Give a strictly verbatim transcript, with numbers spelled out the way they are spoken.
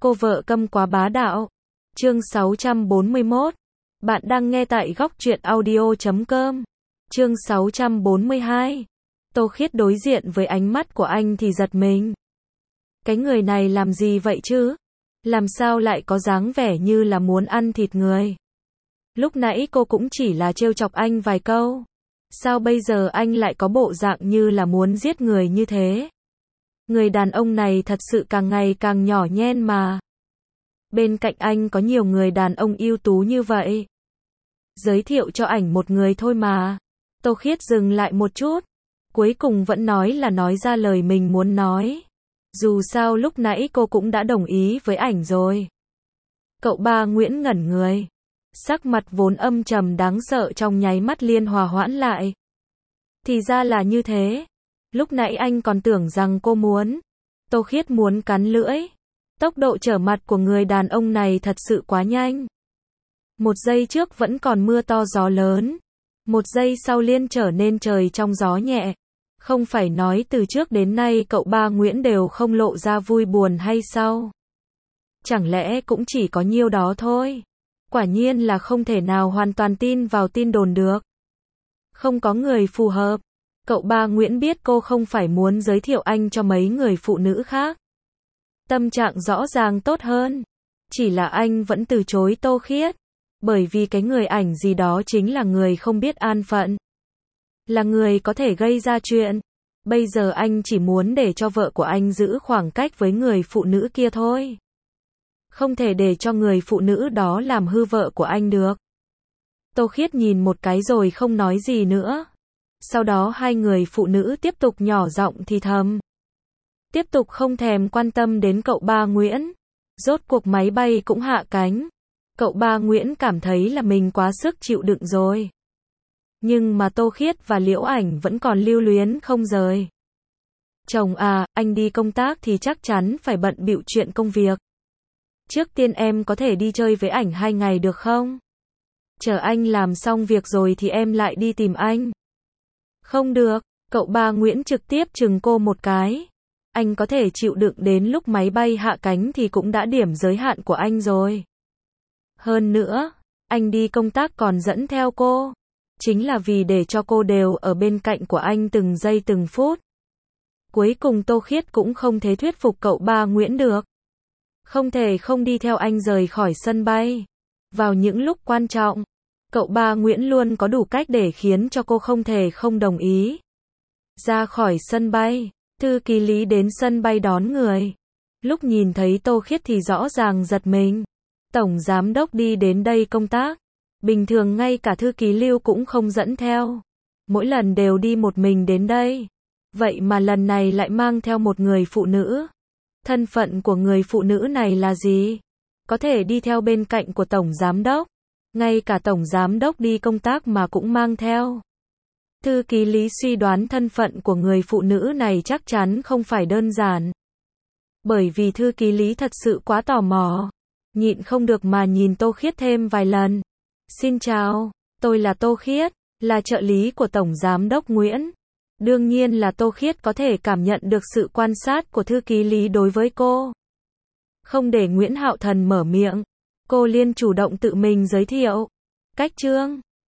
Cô vợ câm quá bá đạo. Chương sáu trăm bốn mươi mốt. Bạn đang nghe tại góc truyện audio chấm com. Chương sáu trăm bốn mươi hai. Tô Khiết đối diện với ánh mắt của anh thì giật mình. Cái người này làm gì vậy chứ? Làm sao lại có dáng vẻ như là muốn ăn thịt người? Lúc nãy cô cũng chỉ là trêu chọc anh vài câu. Sao bây giờ anh lại có bộ dạng như là muốn giết người như thế? Người đàn ông này thật sự càng ngày càng nhỏ nhen mà. Bên cạnh anh có nhiều người đàn ông ưu tú như vậy. Giới thiệu cho ảnh một người thôi mà. Tô Khiết dừng lại một chút. Cuối cùng vẫn nói là nói ra lời mình muốn nói. Dù sao lúc nãy cô cũng đã đồng ý với ảnh rồi. Cậu ba Nguyễn ngẩn người. Sắc mặt vốn âm trầm đáng sợ trong nháy mắt liên hòa hoãn lại. Thì ra là như thế. Lúc nãy anh còn tưởng rằng cô muốn. Tô Khiết muốn cắn lưỡi. Tốc độ trở mặt của người đàn ông này thật sự quá nhanh. Một giây trước vẫn còn mưa to gió lớn. Một giây sau liên trở nên trời trong gió nhẹ. Không phải nói từ trước đến nay cậu ba Nguyễn đều không lộ ra vui buồn hay sao? Chẳng lẽ cũng chỉ có nhiêu đó thôi? Quả nhiên là không thể nào hoàn toàn tin vào tin đồn được. Không có người phù hợp. Cậu ba Nguyễn biết cô không phải muốn giới thiệu anh cho mấy người phụ nữ khác. Tâm trạng rõ ràng tốt hơn. Chỉ là anh vẫn từ chối Tô Khiết. Bởi vì cái người ảnh gì đó chính là người không biết an phận. Là người có thể gây ra chuyện. Bây giờ anh chỉ muốn để cho vợ của anh giữ khoảng cách với người phụ nữ kia thôi. Không thể để cho người phụ nữ đó làm hư vợ của anh được. Tô Khiết nhìn một cái rồi không nói gì nữa. Sau đó hai người phụ nữ tiếp tục nhỏ giọng thì thầm. Tiếp tục không thèm quan tâm đến cậu ba Nguyễn. Rốt cuộc máy bay cũng hạ cánh. Cậu ba Nguyễn cảm thấy là mình quá sức chịu đựng rồi. Nhưng mà Tô Khiết và Liễu Ảnh vẫn còn lưu luyến không rời. Chồng à, anh đi công tác thì chắc chắn phải bận bịu chuyện công việc. Trước tiên em có thể đi chơi với ảnh hai ngày được không? Chờ anh làm xong việc rồi thì em lại đi tìm anh. Không được, cậu ba Nguyễn trực tiếp chừng cô một cái. Anh có thể chịu đựng đến lúc máy bay hạ cánh thì cũng đã điểm giới hạn của anh rồi. Hơn nữa, anh đi công tác còn dẫn theo cô. Chính là vì để cho cô đều ở bên cạnh của anh từng giây từng phút. Cuối cùng Tô Khiết cũng không thể thuyết phục cậu ba Nguyễn được. Không thể không đi theo anh rời khỏi sân bay. Vào những lúc quan trọng, cậu ba Nguyễn luôn có đủ cách để khiến cho cô không thể không đồng ý. Ra khỏi sân bay, thư ký Lý đến sân bay đón người. Lúc nhìn thấy Tô Khiết thì rõ ràng giật mình. Tổng giám đốc đi đến đây công tác. Bình thường ngay cả thư ký Lưu cũng không dẫn theo. Mỗi lần đều đi một mình đến đây. Vậy mà lần này lại mang theo một người phụ nữ. Thân phận của người phụ nữ này là gì? Có thể đi theo bên cạnh của tổng giám đốc. Ngay cả tổng giám đốc đi công tác mà cũng mang theo. Thư ký Lý suy đoán thân phận của người phụ nữ này chắc chắn không phải đơn giản. Bởi vì thư ký Lý thật sự quá tò mò. Nhịn không được mà nhìn Tô Khiết thêm vài lần. Xin chào, tôi là Tô Khiết, là trợ lý của Tổng Giám đốc Nguyễn. Đương nhiên là Tô Khiết có thể cảm nhận được sự quan sát của thư ký Lý đối với cô. Không để Nguyễn Hạo Thần mở miệng, cô liền chủ động tự mình giới thiệu. Cách chương